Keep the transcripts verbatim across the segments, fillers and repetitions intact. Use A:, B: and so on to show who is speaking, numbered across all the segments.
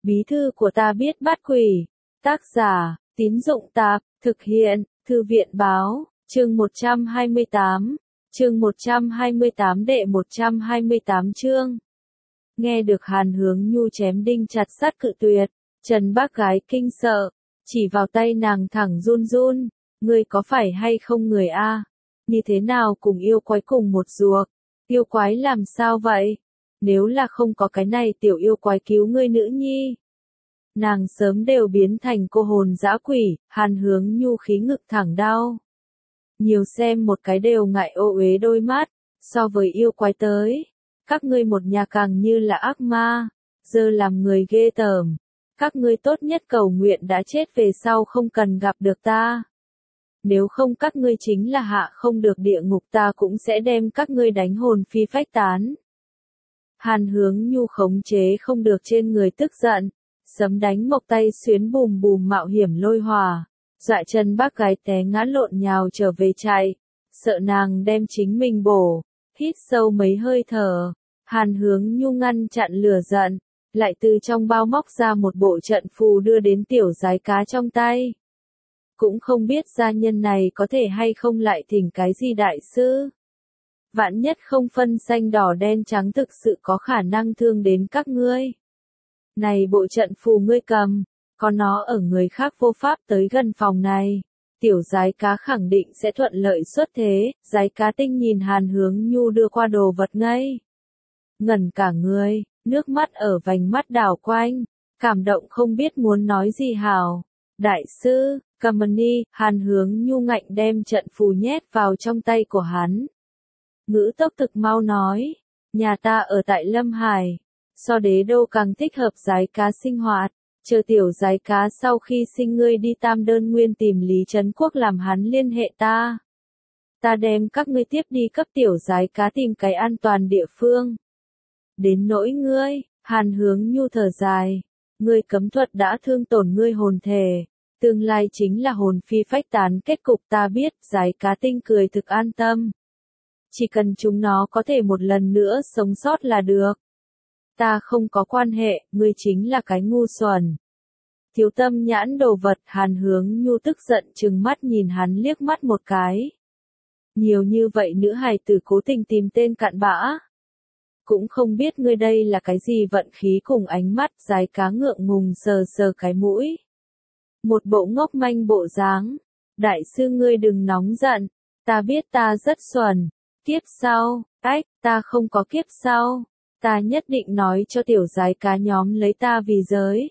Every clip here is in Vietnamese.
A: Bí thư của ta biết bắt quỷ. Tác giả, Tín Dụng Tạp, thực hiện, Thư viện Báo, chương một trăm hai mươi tám, chương một trăm hai mươi tám đệ một trăm hai mươi tám chương. Nghe được Hàn Hướng Nhu chém đinh chặt sắt cự tuyệt, Trần bác gái kinh sợ, chỉ vào tay nàng thẳng run run, ngươi có phải hay không người a? Như thế nào cùng yêu quái cùng một ruột? Yêu quái làm sao vậy? Nếu là không có cái này tiểu yêu quái cứu ngươi nữ nhi, nàng sớm đều biến thành cô hồn dã quỷ. Hàn Hướng Nhu khí ngực thẳng đau. Nhiều xem một cái đều ngại ô uế đôi mắt, so với yêu quái tới, các ngươi một nhà càng như là ác ma, giờ làm người ghê tởm. Các ngươi tốt nhất cầu nguyện đã chết về sau không cần gặp được ta. Nếu không các ngươi chính là hạ không được địa ngục, ta cũng sẽ đem các ngươi đánh hồn phi phách tán. Hàn Hướng Nhu khống chế không được trên người tức giận, sấm đánh mộc tay xuyến bùm bùm mạo hiểm lôi hỏa, dọa Trần bác gái té ngã lộn nhào trở về chạy, sợ nàng đem chính mình bổ, hít sâu mấy hơi thở. Hàn Hướng Nhu ngăn chặn lửa giận, lại từ trong bao móc ra một bộ trận phù đưa đến tiểu giái cá trong tay. Cũng không biết gia nhân này có thể hay không lại thỉnh cái gì đại sư. Vạn nhất không phân xanh đỏ đen trắng thực sự có khả năng thương đến các ngươi. Này bộ trận phù ngươi cầm, có nó ở người khác vô pháp tới gần phòng này. Tiểu giái cá khẳng định sẽ thuận lợi xuất thế. Giái cá tinh nhìn Hàn Hướng Nhu đưa qua đồ vật ngây ngẩn cả người, nước mắt ở vành mắt đảo quanh, cảm động không biết muốn nói gì hảo. Đại sư, Kamani, Hàn Hướng Nhu ngạnh đem trận phù nhét vào trong tay của hắn. Ngữ tốc thực mau nói, nhà ta ở tại Lâm Hải, so đế đô càng thích hợp giái cá sinh hoạt, chờ tiểu giái cá sau khi sinh ngươi đi Tam Đơn Nguyên tìm Lý Trấn Quốc làm hắn liên hệ ta. Ta đem các ngươi tiếp đi cấp tiểu giái cá tìm cái an toàn địa phương. Đến nỗi ngươi, Hàn Hướng Nhu thở dài, ngươi cấm thuật đã thương tổn ngươi hồn thể, tương lai chính là hồn phi phách tán kết cục ta biết. Giái cá tinh cười thực an tâm. Chỉ cần chúng nó có thể một lần nữa sống sót là được. Ta không có quan hệ, ngươi chính là cái ngu xuẩn. Thiếu tâm nhãn đồ vật. Hàn Hướng Nhu tức giận trừng mắt nhìn hắn liếc mắt một cái. Nhiều như vậy nữ hài tử cố tình tìm tên cặn bã. Cũng không biết ngươi đây là cái gì vận khí cùng ánh mắt. Giái cá ngượng ngùng sờ sờ cái mũi. Một bộ ngốc manh bộ dáng. Đại sư ngươi đừng nóng giận, ta biết ta rất xuẩn. Kiếp sau, ách, ta không có kiếp sau. Ta nhất định nói cho tiểu giái cá nhóm lấy ta vì giới.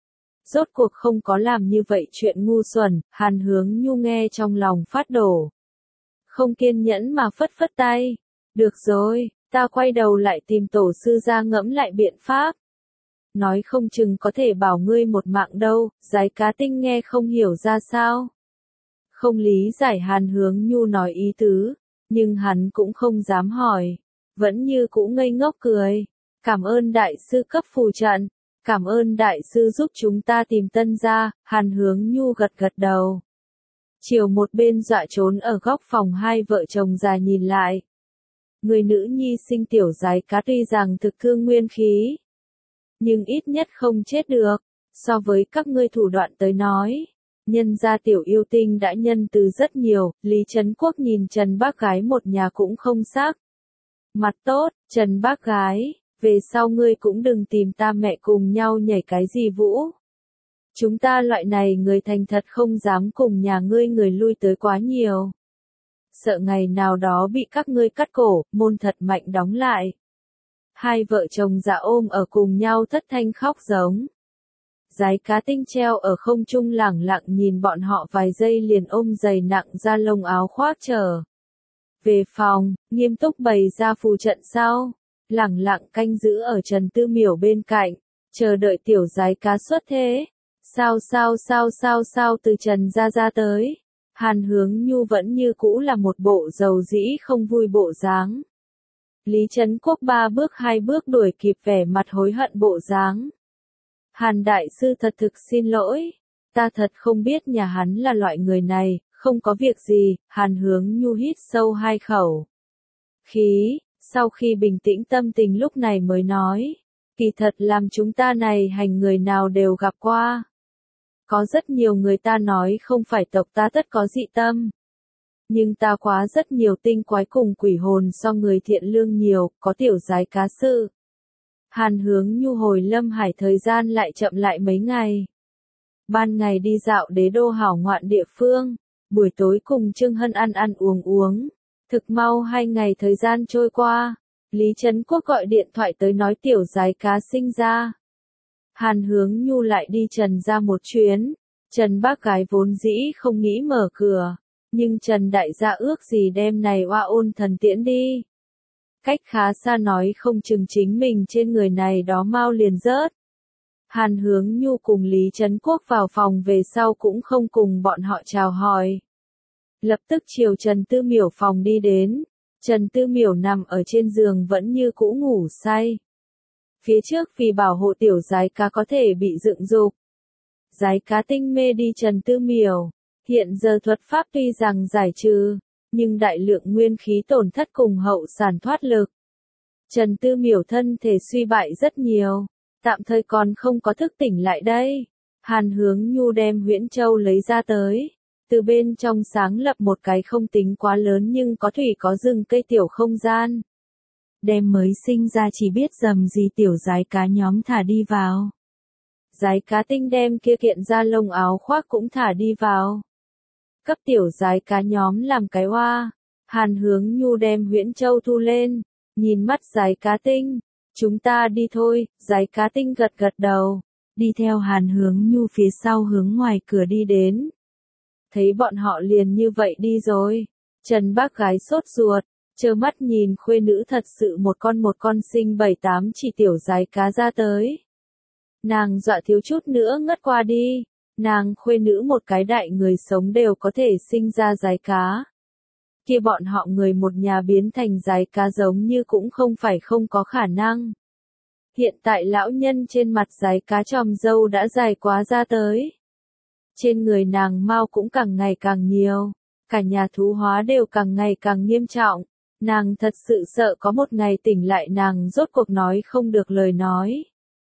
A: Rốt cuộc không có làm như vậy chuyện ngu xuẩn. Hàn Hướng Nhu nghe trong lòng phát đổ. Không kiên nhẫn mà phất phất tay. Được rồi, ta quay đầu lại tìm tổ sư ra ngẫm lại biện pháp. Nói không chừng có thể bảo ngươi một mạng đâu. Giái cá tinh nghe không hiểu ra sao. Không lý giải Hàn Hướng Nhu nói ý tứ, nhưng hắn cũng không dám hỏi. Vẫn như cũ ngây ngốc cười. Cảm ơn đại sư cấp phù trận. Cảm ơn đại sư giúp chúng ta tìm tân gia. Hàn Hướng Nhu gật gật đầu. Chiều một bên dọa trốn ở góc phòng hai vợ chồng già nhìn lại. Người nữ nhi sinh tiểu giái cá tuy rằng thực thương nguyên khí, nhưng ít nhất không chết được. So với các ngươi thủ đoạn tới nói, nhân gia tiểu yêu tinh đã nhân từ rất nhiều. Lý Trấn Quốc nhìn Trần bác gái một nhà cũng không sắc mặt tốt. Trần bác gái, về sau ngươi cũng đừng tìm ta mẹ cùng nhau nhảy cái gì vũ. Chúng ta loại này người thành thật không dám cùng nhà ngươi người lui tới quá nhiều. Sợ ngày nào đó bị các ngươi cắt cổ, môn thật mạnh đóng lại. Hai vợ chồng già ôm ở cùng nhau thất thanh khóc giống. Giái cá tinh treo ở không trung lẳng lặng nhìn bọn họ vài giây liền ôm dày nặng da lông áo khoác trở về phòng, nghiêm túc bày ra phù trận sau, lẳng lặng canh giữ ở Trần Tư Miểu bên cạnh, chờ đợi tiểu giái cá xuất thế. Sao sao sao sao sao từ Trần ra ra tới. Hàn Hướng Nhu vẫn như cũ là một bộ dầu dĩ không vui bộ dáng. Lý Trấn Quốc ba bước hai bước đuổi kịp vẻ mặt hối hận bộ dáng. Hàn đại sư thật thực xin lỗi, ta thật không biết nhà hắn là loại người này. Không có việc gì. Hàn Hướng Nhu hít sâu hai khẩu khí, sau khi bình tĩnh tâm tình lúc này mới nói, Kỳ thật làm chúng ta này hành người nào đều gặp qua. Có rất nhiều người ta nói không phải tộc ta tất có dị tâm. Nhưng ta quá rất nhiều tinh quái cùng quỷ hồn so người thiện lương nhiều, có tiểu giái cá sự. Hàn Hướng Nhu hồi Lâm Hải thời gian lại chậm lại mấy ngày. Ban ngày đi dạo đế đô hảo ngoạn địa phương, buổi tối cùng Trương Hân ăn ăn uống uống. Thực mau hai ngày thời gian trôi qua, Lý Trấn Quốc gọi điện thoại tới nói tiểu giái cá sinh ra. Hàn Hướng Nhu lại đi Trần ra một chuyến, Trần bác gái vốn dĩ không nghĩ mở cửa, nhưng Trần đại gia ước gì đêm này oa ôn thần tiễn đi. Cách khá xa nói không chừng chính mình trên người này đó mau liền rớt. Hàn Hướng Nhu cùng Lý Trấn Quốc vào phòng về sau cũng không cùng bọn họ chào hỏi. Lập tức chiều Trần Tư Miểu phòng đi đến, Trần Tư Miểu nằm ở trên giường vẫn như cũ ngủ say. Phía trước vì bảo hộ tiểu giái cá có thể bị dựng dục. Giái cá tinh mê đi Trần Tư Miểu, hiện giờ thuật pháp tuy rằng giải trừ, nhưng đại lượng nguyên khí tổn thất cùng hậu sản thoát lực. Trần Tư Miểu thân thể suy bại rất nhiều, tạm thời còn không có thức tỉnh lại đây. Hàn Hướng Nhu đem huyễn châu lấy ra tới, từ bên trong sáng lập một cái không tính quá lớn nhưng có thủy có rừng cây tiểu không gian. Đem mới sinh ra chỉ biết dầm gì tiểu giái cá nhóm thả đi vào. Giái cá tinh đem kia kiện da lông áo khoác cũng thả đi vào. Cấp tiểu giái cá nhóm làm cái hoa. Hàn Hướng Nhu đem huyễn châu thu lên, nhìn mắt giái cá tinh. Chúng ta đi thôi, giái cá tinh gật gật đầu. Đi theo Hàn Hướng Nhu phía sau hướng ngoài cửa đi đến. Thấy bọn họ liền như vậy đi rồi. Trần bác gái sốt ruột, trơ mắt nhìn khuê nữ thật sự một con một con sinh bảy tám chỉ tiểu giái cá ra tới. Nàng dọa thiếu chút nữa ngất qua đi. Nàng khuê nữ một cái đại người sống đều có thể sinh ra giái cá. Kia bọn họ người một nhà biến thành giái cá giống như cũng không phải không có khả năng. Hiện tại lão nhân trên mặt giái cá tròm dâu đã dài quá ra tới. Trên người nàng mau cũng càng ngày càng nhiều. Cả nhà thú hóa đều càng ngày càng nghiêm trọng. Nàng thật sự sợ có một ngày tỉnh lại nàng rốt cuộc nói không được lời nói.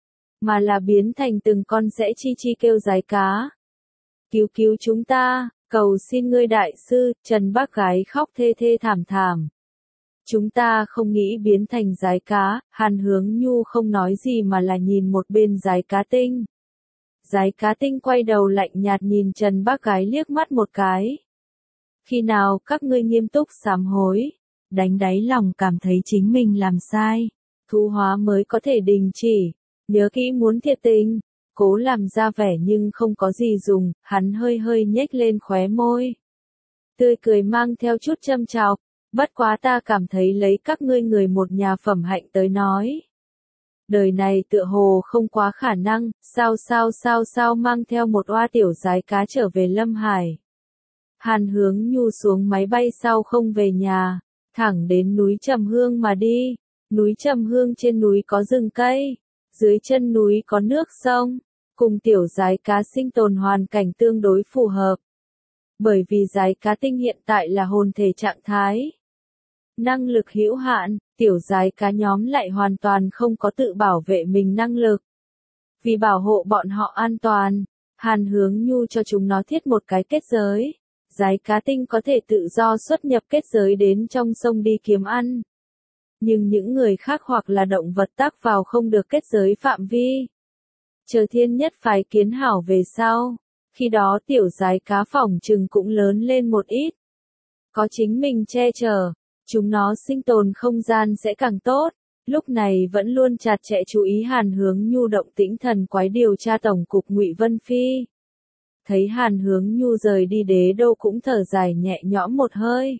A: Mà là biến thành từng con sẽ chi chi kêu giái cá. Cứu cứu chúng ta, cầu xin ngươi đại sư, Trần bác gái khóc thê thê thảm thảm. Chúng ta không nghĩ biến thành giái cá, Hàn Hướng Nhu không nói gì mà là nhìn một bên giái cá tinh. Giái cá tinh quay đầu lạnh nhạt nhìn Trần bác gái liếc mắt một cái. Khi nào các ngươi nghiêm túc sám hối, đánh đáy lòng cảm thấy chính mình làm sai, thú hóa mới có thể đình chỉ, nhớ kỹ muốn thiệt tình, cố làm ra vẻ nhưng không có gì dùng, hắn hơi hơi nhếch lên khóe môi. Tươi cười mang theo chút châm chọc, bất quá ta cảm thấy lấy các ngươi người một nhà phẩm hạnh tới nói. Đời này tựa hồ không quá khả năng, sao sao sao sao mang theo một oa tiểu giái cá trở về Lâm Hải. Hàn Hướng Nhu xuống máy bay sau không về nhà, thẳng đến núi Trầm Hương mà đi. Núi Trầm Hương trên núi có rừng cây, dưới chân núi có nước sông, cùng tiểu giái cá sinh tồn hoàn cảnh tương đối phù hợp. Bởi vì giái cá tinh hiện tại là hồn thể trạng thái. Năng lực hữu hạn, tiểu giái cá nhóm lại hoàn toàn không có tự bảo vệ mình năng lực. Vì bảo hộ bọn họ an toàn, Hàn Hướng Nhu cho chúng nó thiết một cái kết giới. Giái cá tinh có thể tự do xuất nhập kết giới đến trong sông đi kiếm ăn. Nhưng những người khác hoặc là động vật tác vào không được kết giới phạm vi. Chờ thiên nhất phái kiến hảo về sau, khi đó tiểu giái cá phỏng chừng cũng lớn lên một ít. Có chính mình che chở, chúng nó sinh tồn không gian sẽ càng tốt. Lúc này vẫn luôn chặt chẽ chú ý Hàn Hướng Nhu động tĩnh thần quái điều tra tổng cục Ngụy Vân Phi. Thấy Hàn Hướng Nhu rời đi đế đô cũng thở dài nhẹ nhõm một hơi.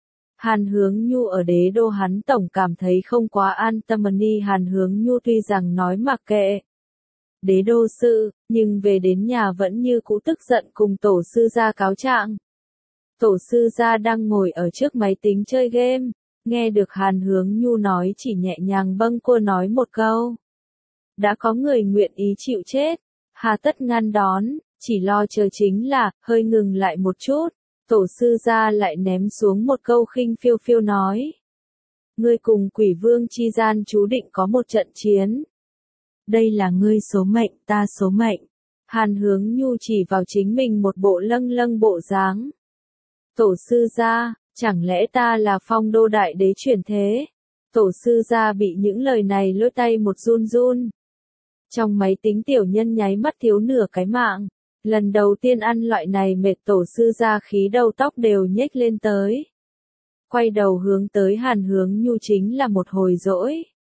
A: Hàn Hướng Nhu ở đế đô hắn tổng cảm thấy không quá an tâm ni Hàn Hướng Nhu tuy rằng nói mặc kệ đế đô sự, nhưng về đến nhà vẫn như cũ tức giận cùng tổ sư gia cáo trạng. Tổ sư gia đang ngồi ở trước máy tính chơi game, nghe được Hàn Hướng Nhu nói chỉ nhẹ nhàng bâng quơ nói một câu. Đã có người nguyện ý chịu chết, hà tất ngăn đón, chỉ lo chờ chính là, hơi ngừng lại một chút, tổ sư gia lại ném xuống một câu khinh phiêu phiêu nói. Ngươi cùng quỷ vương chi gian chú định có một trận chiến. Đây là ngươi số mệnh, ta số mệnh. Hàn Hướng Nhu chỉ vào chính mình một bộ lâng lâng bộ dáng. Tổ sư gia, chẳng lẽ ta là Phong Đô đại đế chuyển thế? Tổ sư gia bị những lời này lôi tay một run run. Trong máy tính tiểu nhân nháy mắt thiếu nửa cái mạng. Lần đầu tiên ăn loại này mệt tổ sư gia khí đầu tóc đều nhếch lên tới. Quay đầu hướng tới Hàn Hướng Nhu chính là một hồi dỗi.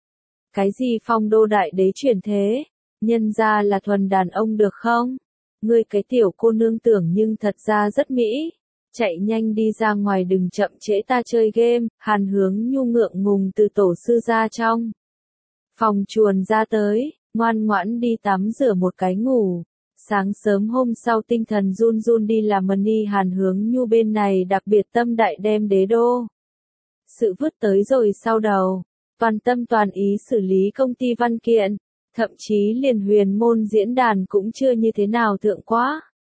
A: Cái gì Phong Đô đại đế chuyển thế? Nhân ra là thuần đàn ông được không? Ngươi cái tiểu cô nương tưởng nhưng thật ra rất mỹ. Chạy nhanh đi ra ngoài đừng chậm trễ ta chơi game. Hàn Hướng Nhu ngượng ngùng từ tổ sư ra trong phòng chuồn ra tới, ngoan ngoãn đi tắm rửa một cái ngủ. Sáng sớm hôm sau tinh thần run run đi làm money. Hàn Hướng Nhu bên này đặc biệt tâm đại đem đế đô sự vứt tới rồi sau đầu, toàn tâm toàn ý xử lý công ty văn kiện, thậm chí liền huyền môn diễn đàn cũng chưa như thế nào thượng quá.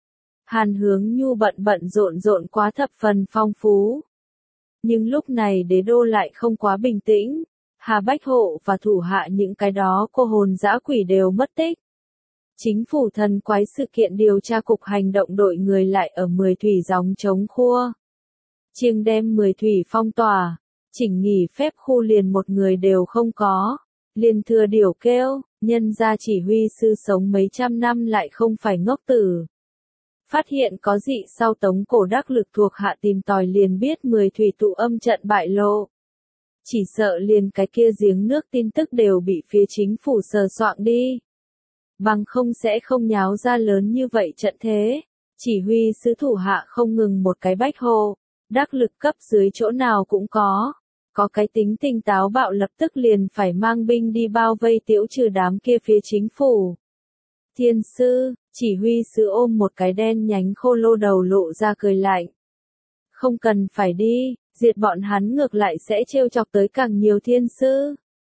A: Hàn Hướng Nhu bận bận rộn rộn quá thập phần phong phú. Nhưng lúc này đế đô lại không quá bình tĩnh. Hà Bách Hộ và thủ hạ những cái đó cô hồn dã quỷ đều mất tích. Chính phủ thần quái sự kiện điều tra cục hành động đội người lại ở mười thủy gióng chống khua. Chiêng đem mười thủy phong tỏa, chỉnh nghỉ phép khu liền một người đều không có. Liền thừa điều kêu, nhân gia chỉ huy sư sống mấy trăm năm lại không phải ngốc tử. Phát hiện có dị sau Tống Cổ Đắc Lực thuộc hạ tìm tòi liền biết mười thủy tụ âm trận bại lộ. Chỉ sợ liền cái kia giếng nước tin tức đều bị phía chính phủ sờ soạng đi. Bằng không sẽ không nháo ra lớn như vậy trận thế. Chỉ huy sứ thủ hạ không ngừng một cái Bách Hộ, Đắc Lực cấp dưới chỗ nào cũng có. Có cái tính tình táo bạo lập tức liền phải mang binh đi bao vây tiễu trừ đám kia phía chính phủ. Thiên sư, chỉ huy sứ ôm một cái đen nhánh khô lô đầu lộ ra cười lạnh. Không cần phải đi, diệt bọn hắn ngược lại sẽ trêu chọc tới càng nhiều thiên sư.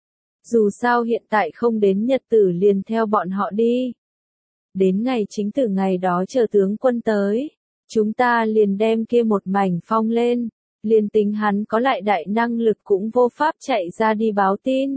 A: Dù sao hiện tại không đến nhật tử liền theo bọn họ đi. Đến ngày chính tử ngày đó chờ tướng quân tới, chúng ta liền đem kia một mảnh phong lên, liền tính hắn có lại đại năng lực cũng vô pháp chạy ra đi báo tin.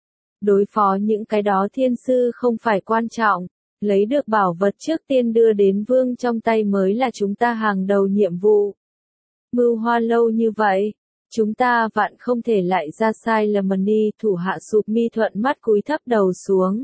A: Đối phó những cái đó thiên sư không phải quan trọng, lấy được bảo vật trước tiên đưa đến vương trong tay mới là chúng ta hàng đầu nhiệm vụ. Mưu hoa lâu như vậy, chúng ta vạn không thể lại ra sai lầm đi. Thủ hạ sụp mi thuận mắt cúi thấp đầu xuống.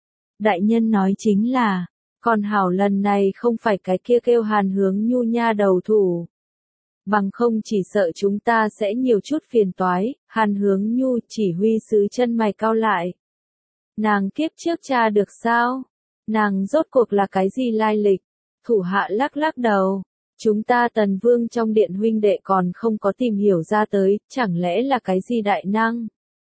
A: Đại nhân nói chính là, còn hảo lần này không phải cái kia kêu Hàn Hướng Nhu nha đầu thủ. Bằng không chỉ sợ chúng ta sẽ nhiều chút phiền toái. Hàn Hướng Nhu chỉ huy sứ chân mày cau lại. Nàng kiếp trước tra được sao? Nàng rốt cuộc là cái gì lai lịch? Thủ hạ lắc lắc đầu. Chúng ta Tần Vương trong điện huynh đệ còn không có tìm hiểu ra tới, chẳng lẽ là cái gì đại năng?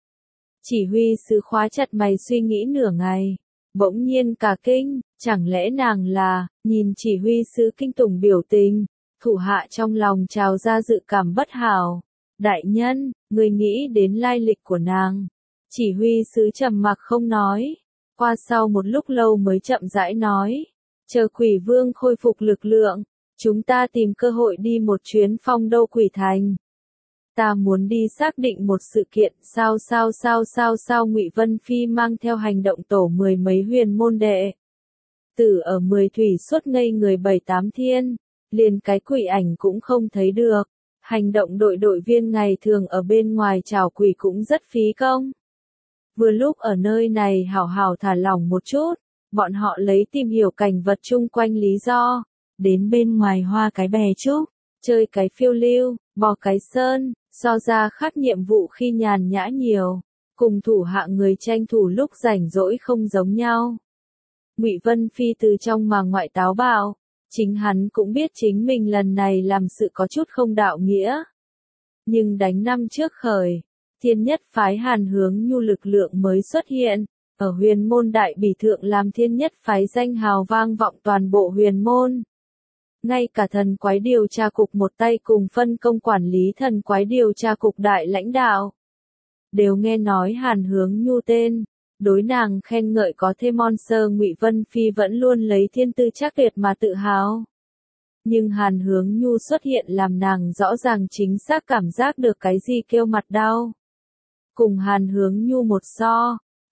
A: Chỉ huy sứ khóa chặt mày suy nghĩ nửa ngày. Bỗng nhiên cả kinh, chẳng lẽ nàng là, nhìn chỉ huy sứ kinh tủng biểu tình. Thủ hạ trong lòng trào ra dự cảm bất hảo. Đại nhân, người nghĩ đến lai lịch của nàng. Chỉ huy sứ trầm mặc không nói. Qua sau một lúc lâu mới chậm rãi nói. Chờ quỷ vương khôi phục lực lượng. Chúng ta tìm cơ hội đi một chuyến Phong Đô quỷ thành. Ta muốn đi xác định một sự kiện. Sao sao sao sao sao Ngụy Vân Phi mang theo hành động tổ mười mấy huyền môn đệ. Tử ở mười thủy suốt ngây người bảy tám thiên. Liền cái quỷ ảnh cũng không thấy được. Hành động đội đội viên ngày thường ở bên ngoài chào quỷ cũng rất phí công. Vừa lúc ở nơi này hảo hảo thả lỏng một chút. Bọn họ lấy tìm hiểu cảnh vật chung quanh lý do. Đến bên ngoài hoa cái bè trúc, chơi cái phiêu lưu, bò cái sơn, so ra khác nhiệm vụ khi nhàn nhã nhiều. Cùng thủ hạ người tranh thủ lúc rảnh rỗi không giống nhau. Ngụy Vân Phi từ trong mà ngoại táo bạo. Chính hắn cũng biết chính mình lần này làm sự có chút không đạo nghĩa. Nhưng đánh năm trước khởi, Thiên Nhất phái Hàn Hướng Nhu lực lượng mới xuất hiện, ở huyền môn đại bỉ thượng làm Thiên Nhất phái danh hào vang vọng toàn bộ huyền môn. Ngay cả thần quái điều tra cục một tay cùng phân công quản lý thần quái điều tra cục đại lãnh đạo. Đều nghe nói Hàn Hướng Nhu tên. Đối nàng khen ngợi có thêm monster. Ngụy Vân Phi vẫn luôn lấy thiên tư chắc tuyệt mà tự hào. Nhưng Hàn Hướng Nhu xuất hiện làm nàng rõ ràng chính xác cảm giác được cái gì kêu mặt đau. Cùng Hàn Hướng Nhu một so,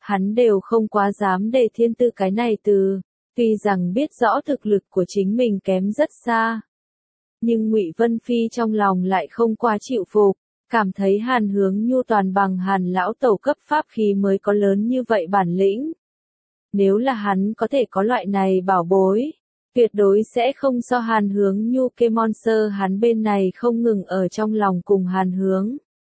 A: hắn đều không quá dám đề thiên tư cái này từ, tuy rằng biết rõ thực lực của chính mình kém rất xa. Nhưng Ngụy Vân Phi trong lòng lại không quá chịu phục, cảm thấy Hàn Hướng Nhu toàn bằng Hàn lão tẩu cấp pháp khí mới có lớn như vậy bản lĩnh. Nếu là hắn có thể có loại này bảo bối, tuyệt đối sẽ không so Hàn Hướng Nhu kê monster, hắn bên này không ngừng ở trong lòng cùng Hàn Hướng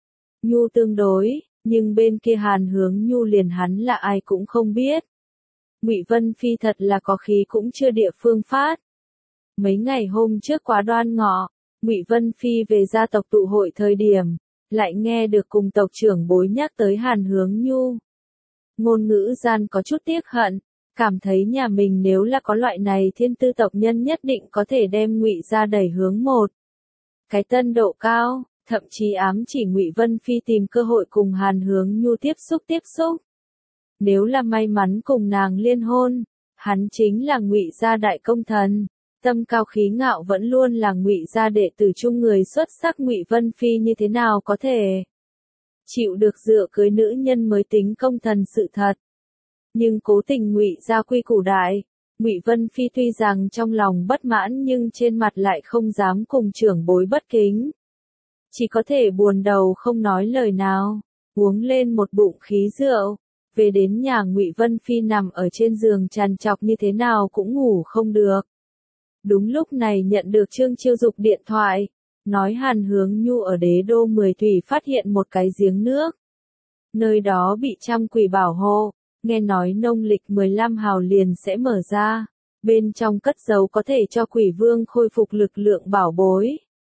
A: Nhu tương đối, nhưng bên kia Hàn Hướng Nhu liền hắn là ai cũng không biết. Ngụy Vân Phi thật là có khí cũng chưa địa phương phát. Mấy ngày hôm trước quá đoan ngọ, Ngụy Vân Phi về gia tộc tụ hội thời điểm, lại nghe được cùng tộc trưởng bối nhắc tới Hàn Hướng Nhu. Ngôn ngữ gian có chút tiếc hận, cảm thấy nhà mình nếu là có loại này thiên tư tộc nhân nhất định có thể đem Ngụy gia đẩy hướng một cái tân độ cao, thậm chí ám chỉ Ngụy Vân Phi tìm cơ hội cùng Hàn Hướng Nhu tiếp xúc tiếp xúc. Nếu là may mắn cùng nàng liên hôn, hắn chính là Ngụy gia đại công thần. Tâm cao khí ngạo vẫn luôn là Ngụy gia đệ tử chung người xuất sắc, Ngụy Vân Phi như thế nào có thể chịu được dựa cưới nữ nhân mới tính công thần sự thật. Nhưng cố tình Ngụy gia quy củ đại, Ngụy Vân Phi tuy rằng trong lòng bất mãn nhưng trên mặt lại không dám cùng trưởng bối bất kính. Chỉ có thể buồn đầu không nói lời nào, uống lên một bụng khí rượu, về đến nhà Ngụy Vân Phi nằm ở trên giường trằn trọc như thế nào cũng ngủ không được. Đúng lúc này nhận được Trương Chiêu Dục điện thoại, nói Hàn Hướng Nhu ở đế đô mười thủy phát hiện một cái giếng nước. Nơi đó bị trăm quỷ bảo hộ, nghe nói nông lịch mười lăm hào liền sẽ mở ra, bên trong cất giấu có thể cho quỷ vương khôi phục lực lượng bảo bối.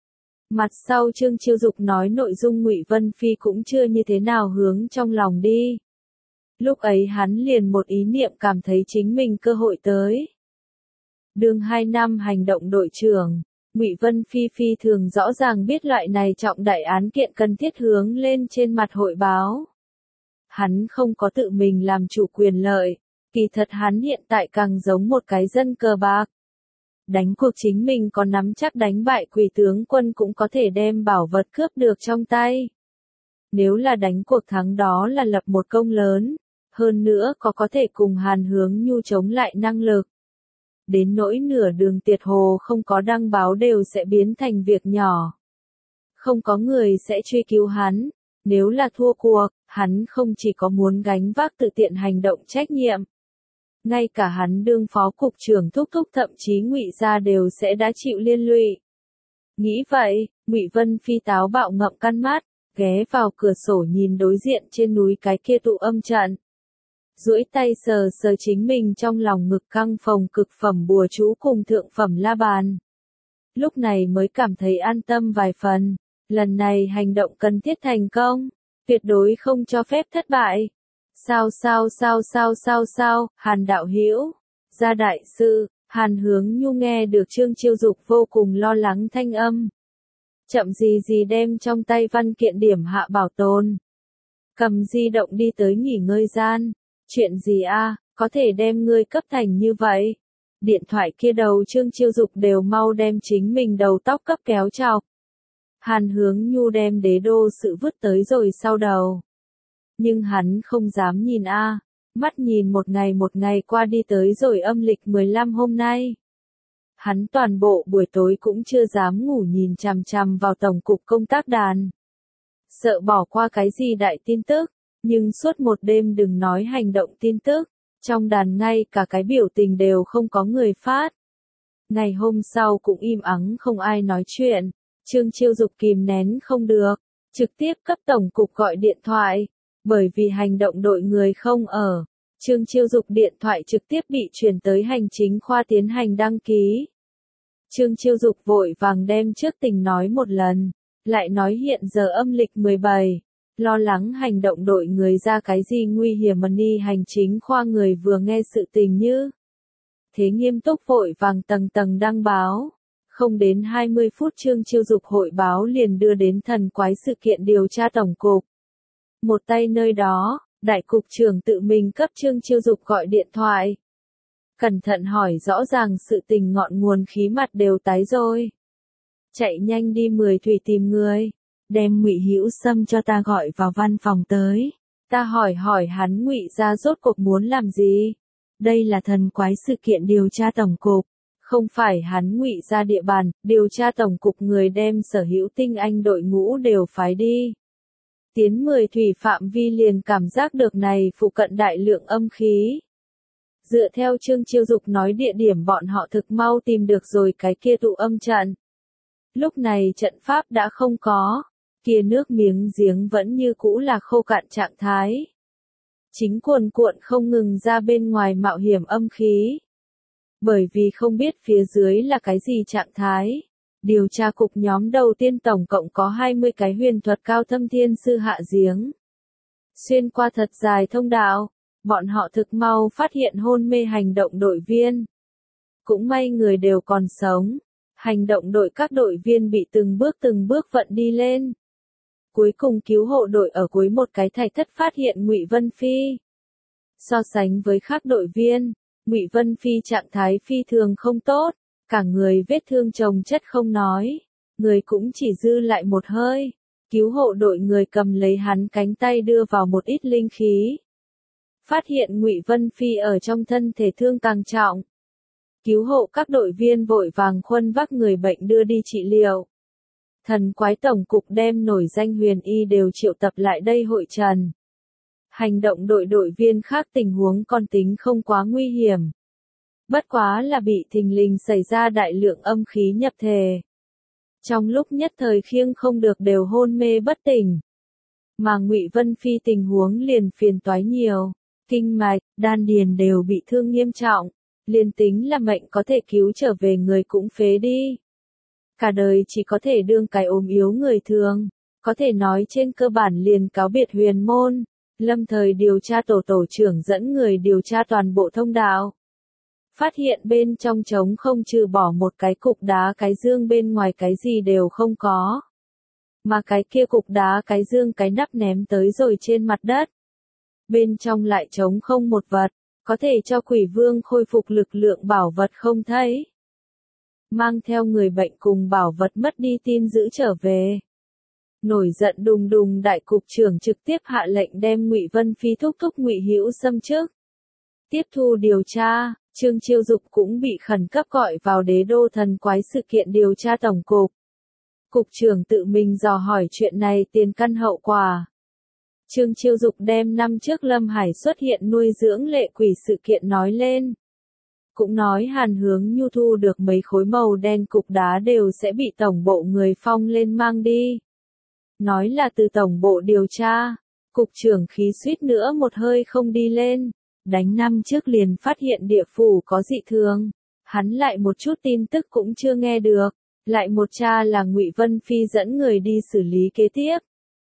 A: Mặt sau Trương Chiêu Dục nói nội dung Ngụy Vân Phi cũng chưa như thế nào hướng trong lòng đi. Lúc ấy hắn liền một ý niệm cảm thấy chính mình cơ hội tới. Đương hai năm hành động đội trưởng, Ngụy Vân Phi phi thường rõ ràng biết loại này trọng đại án kiện cần thiết hướng lên trên mặt hội báo. Hắn không có tự mình làm chủ quyền lợi, kỳ thật hắn hiện tại càng giống một cái dân cờ bạc. Đánh cuộc chính mình có nắm chắc đánh bại quỷ tướng quân cũng có thể đem bảo vật cướp được trong tay. Nếu là đánh cuộc thắng đó là lập một công lớn, hơn nữa có có thể cùng Hàn Hướng Nhu chống lại năng lực. Đến nỗi nửa đường tiệt hồ không có đăng báo đều sẽ biến thành việc nhỏ. Không có người sẽ truy cứu hắn, nếu là thua cuộc, hắn không chỉ có muốn gánh vác tự tiện hành động trách nhiệm. Ngay cả hắn đương phó cục trưởng thúc thúc thậm chí Ngụy gia đều sẽ đã chịu liên lụy. Nghĩ vậy, Ngụy Vân Phi táo bạo ngậm căn mắt, ghé vào cửa sổ nhìn đối diện trên núi cái kia tụ âm trận. Duỗi tay sờ sờ chính mình trong lòng ngực căng phòng cực phẩm bùa chú cùng thượng phẩm la bàn. Lúc này mới cảm thấy an tâm vài phần, lần này hành động cần thiết thành công, tuyệt đối không cho phép thất bại. Sao sao sao sao sao sao, Hàn đạo hữu, gia đại sư, Hàn Hướng Nhu nghe được Trương Chiêu Dục vô cùng lo lắng thanh âm. Chậm gì gì đem trong tay văn kiện điểm hạ bảo tồn. Cầm di động đi tới nghỉ ngơi gian. Chuyện gì a, có thể đem ngươi cấp thành như vậy? Điện thoại kia đầu Trương Chiêu Dục đều mau đem chính mình đầu tóc cấp kéo chọc. Hàn Hướng Nhu đem đế đô sự vứt tới rồi sau đầu. Nhưng hắn không dám nhìn a, mắt nhìn một ngày một ngày qua đi tới rồi âm lịch mười lăm hôm nay. Hắn toàn bộ buổi tối cũng chưa dám ngủ nhìn chằm chằm vào tổng cục công tác đàn. Sợ bỏ qua cái gì đại tin tức. Nhưng suốt một đêm đừng nói hành động tin tức, trong đàn ngay cả cái biểu tình đều không có người phát. Ngày hôm sau cũng im ắng không ai nói chuyện, Trương Chiêu Dục kìm nén không được, trực tiếp cấp tổng cục gọi điện thoại, bởi vì hành động đội người không ở. Trương Chiêu Dục điện thoại trực tiếp bị chuyển tới hành chính khoa tiến hành đăng ký. Trương Chiêu Dục vội vàng đem trước tình nói một lần, lại nói hiện giờ âm lịch mười bảy. Lo lắng hành động đội người ra cái gì nguy hiểm mà đi hành chính khoa người vừa nghe sự tình như. Thế nghiêm túc vội vàng tầng tầng đăng báo. Không đến hai mươi phút Trương Chiêu Dục hội báo liền đưa đến thần quái sự kiện điều tra tổng cục. Một tay nơi đó, đại cục trưởng tự mình cấp Trương Chiêu Dục gọi điện thoại. Cẩn thận hỏi rõ ràng sự tình ngọn nguồn khí mặt đều tái rồi. Chạy nhanh đi mười thủy tìm người. Đem Ngụy Hữu Sâm cho ta gọi vào văn phòng tới. Ta hỏi hỏi hắn Ngụy gia rốt cuộc muốn làm gì? Đây là thần quái sự kiện điều tra tổng cục, không phải hắn Ngụy gia địa bàn, điều tra tổng cục người đem sở hữu tinh anh đội ngũ đều phái đi. Tiến mười thủy phạm vi liền cảm giác được này phụ cận đại lượng âm khí. Dựa theo Trương Chiêu Dục nói địa điểm bọn họ thực mau tìm được rồi cái kia tụ âm trận. Lúc này trận pháp đã không có, kia nước miếng giếng vẫn như cũ là khô cạn trạng thái. Chính cuồn cuộn không ngừng ra bên ngoài mạo hiểm âm khí. Bởi vì không biết phía dưới là cái gì trạng thái. Điều tra cục nhóm đầu tiên tổng cộng có hai mươi cái huyền thuật cao thâm thiên sư hạ giếng. Xuyên qua thật dài thông đạo, bọn họ thực mau phát hiện hôn mê hành động đội viên. Cũng may người đều còn sống. Hành động đội các đội viên bị từng bước từng bước vận đi lên. Cuối cùng cứu hộ đội ở cuối một cái thạch thất phát hiện Ngụy Vân Phi. So sánh với các đội viên, Ngụy Vân Phi trạng thái phi thường không tốt, cả người vết thương chồng chất không nói, người cũng chỉ dư lại một hơi. Cứu hộ đội người cầm lấy hắn cánh tay đưa vào một ít linh khí. Phát hiện Ngụy Vân Phi ở trong thân thể thương càng trọng. Cứu hộ các đội viên vội vàng khuân vác người bệnh đưa đi trị liệu. Thần quái tổng cục đem nổi danh huyền y đều triệu tập lại đây hội trần. Hành động đội đội viên khác tình huống còn tính không quá nguy hiểm. Bất quá là bị thình lình xảy ra đại lượng âm khí nhập thể. Trong lúc nhất thời khiêng không được đều hôn mê bất tỉnh. Mà Ngụy Vân Phi tình huống liền phiền toái nhiều. Kinh mạch, đan điền đều bị thương nghiêm trọng. Liền tính là mệnh có thể cứu trở về người cũng phế đi. Cả đời chỉ có thể đương cái ốm yếu người thường. Có thể nói trên cơ bản liền cáo biệt huyền môn. Lâm thời điều tra tổ tổ trưởng dẫn người điều tra toàn bộ thông đạo. Phát hiện bên trong trống không trừ bỏ một cái cục đá cái dương bên ngoài cái gì đều không có. Mà cái kia cục đá cái dương cái nắp ném tới rồi trên mặt đất. Bên trong lại trống không một vật, có thể cho quỷ vương khôi phục lực lượng bảo vật không thấy. Mang theo người bệnh cùng bảo vật mất đi tin giữ trở về. Nổi giận đùng đùng đại cục trưởng trực tiếp hạ lệnh đem Ngụy Vân Phi thúc thúc Ngụy Hữu xâm trước. Tiếp thu điều tra, Trương Chiêu Dục cũng bị khẩn cấp gọi vào đế đô thần quái sự kiện điều tra tổng cục. Cục trưởng tự mình dò hỏi chuyện này tiền căn hậu quả. Trương Chiêu Dục đem năm trước Lâm Hải xuất hiện nuôi dưỡng lệ quỷ sự kiện nói lên. Cũng nói Hàn Hướng Nhu thu được mấy khối màu đen cục đá đều sẽ bị tổng bộ người phong lên mang đi. Nói là từ tổng bộ điều tra, cục trưởng khí suýt nữa một hơi không đi lên, đánh năm trước liền phát hiện địa phủ có dị thường, hắn lại một chút tin tức cũng chưa nghe được, lại một cha là Ngụy Vân Phi dẫn người đi xử lý kế tiếp.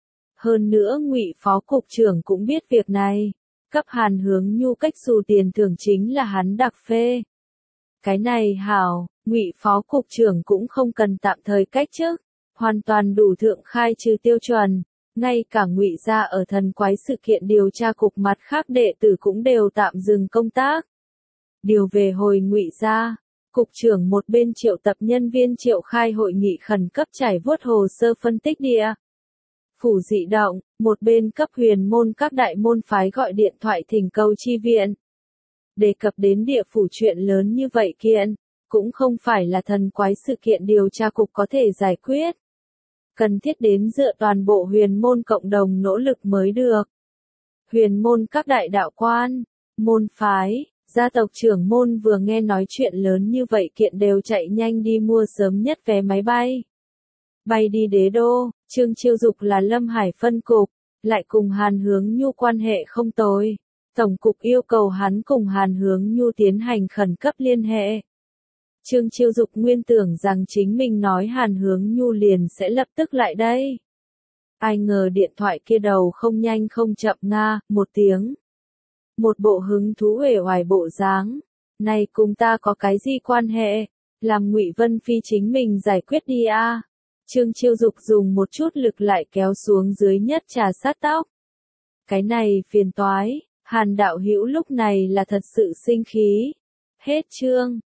A: Hơn nữa Ngụy phó cục trưởng cũng biết việc này, cấp Hàn Hướng Nhu cách xù tiền thưởng chính là hắn đặc phê. Cái này hảo, Ngụy phó cục trưởng cũng không cần tạm thời cách chức. Hoàn toàn đủ thượng khai trừ tiêu chuẩn, ngay cả Ngụy gia ở thần quái sự kiện điều tra cục mặt khác đệ tử cũng đều tạm dừng công tác. Điều về hồi Ngụy gia, cục trưởng một bên triệu tập nhân viên triệu khai hội nghị khẩn cấp trải vuốt hồ sơ phân tích địa phủ dị động, một bên cấp huyền môn các đại môn phái gọi điện thoại thỉnh cầu chi viện. Đề cập đến địa phủ chuyện lớn như vậy kiện, cũng không phải là thần quái sự kiện điều tra cục có thể giải quyết. Cần thiết đến dựa toàn bộ huyền môn cộng đồng nỗ lực mới được. Huyền môn các đại đạo quan, môn phái, gia tộc trưởng môn vừa nghe nói chuyện lớn như vậy kiện đều chạy nhanh đi mua sớm nhất vé máy bay. Bay đi đế đô, Trương Chiêu Dục là Lâm Hải phân cục, lại cùng Hàn Hướng Nhu quan hệ không tồi. Tổng cục yêu cầu hắn cùng Hàn Hướng Nhu tiến hành khẩn cấp liên hệ. Trương Chiêu Dục nguyên tưởng rằng chính mình nói Hàn Hướng Nhu liền sẽ lập tức lại đây. Ai ngờ điện thoại kia đầu không nhanh không chậm nga, một tiếng. Một bộ hứng thú uể oải bộ dáng. Này cùng ta có cái gì quan hệ? Làm Ngụy Vân Phi chính mình giải quyết đi a. Trương Chiêu Dục dùng một chút lực lại kéo xuống dưới nhất trà sát tóc. Cái này phiền toái, Hàn đạo hữu lúc này là thật sự sinh khí. Hết chương.